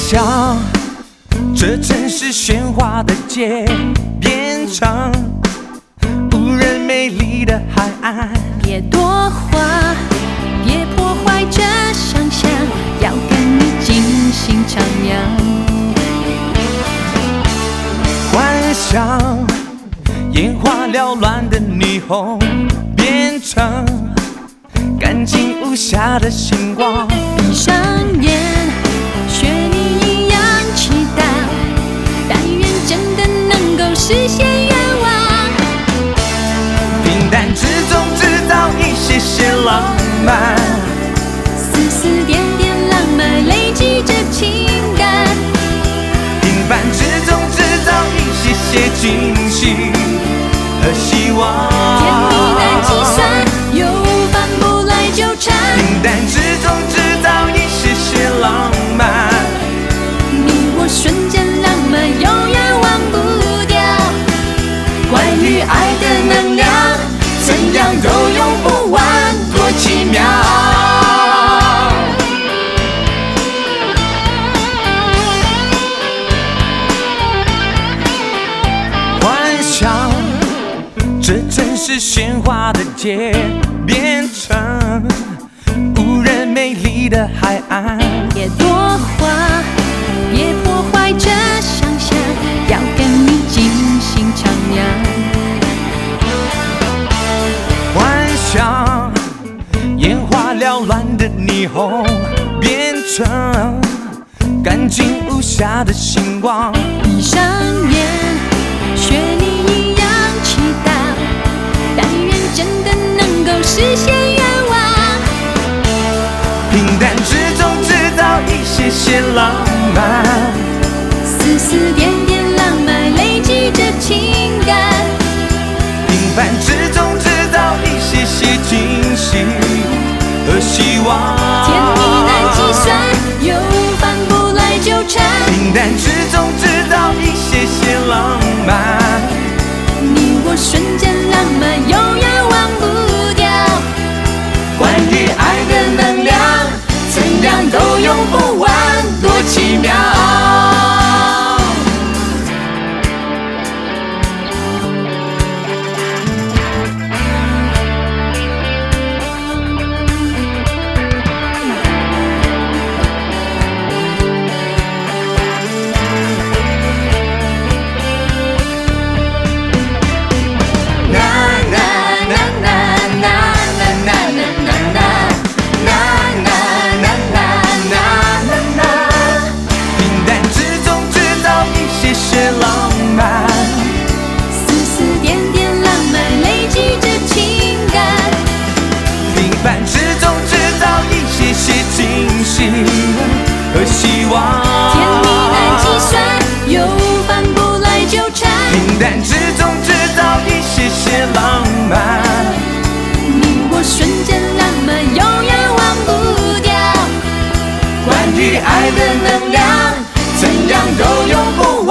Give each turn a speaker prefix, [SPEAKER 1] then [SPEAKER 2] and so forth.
[SPEAKER 1] 想，这城市喧哗的街变成无人美丽的海岸。
[SPEAKER 2] 别多话，别破坏这想象，要跟你尽兴徜徉。
[SPEAKER 1] 幻想眼花缭乱的霓虹变成干净无瑕的星光。
[SPEAKER 2] 闭上眼，学你一样祈祷，但愿真的能够实现愿望。
[SPEAKER 1] 平淡之中制造一些些浪漫，
[SPEAKER 2] 丝丝点点浪漫累积着情感。
[SPEAKER 1] 平凡之中制造一些些惊喜和希望。
[SPEAKER 2] 甜蜜难计算，又反不来纠缠。
[SPEAKER 1] 平淡之中制造一些些浪漫，
[SPEAKER 2] 你我瞬间浪漫，永远忘不掉。关于爱的能量，怎样都用不完，多奇妙。
[SPEAKER 1] 幻想这城市喧哗的街变成无人美丽的海岸。
[SPEAKER 2] 别多话，别破坏这想象，要跟你尽兴徜徉。
[SPEAKER 1] 幻想眼花缭乱的霓虹变成干净无瑕的星光。
[SPEAKER 2] 闭上眼，学你一样祈祷，但愿真的能够实现愿望。
[SPEAKER 1] 平淡之中制造一些些浪漫，
[SPEAKER 2] 丝丝点点浪漫累积着情感。
[SPEAKER 1] 平凡之中制造一些些惊喜和希望。
[SPEAKER 2] 甜蜜难计算，又反不来纠缠。
[SPEAKER 1] 平淡之中制造一些些浪漫，
[SPEAKER 2] 你我瞬间浪漫，永远忘不掉。关于爱的能量，怎样都用不完，多奇妙。
[SPEAKER 1] 和希望，
[SPEAKER 2] 甜蜜难计算，又反不来纠缠。
[SPEAKER 1] 平淡之中制造一些些浪漫，
[SPEAKER 2] 你我瞬间浪漫，永远忘不掉。
[SPEAKER 1] 关于爱的能量，怎样都用不完。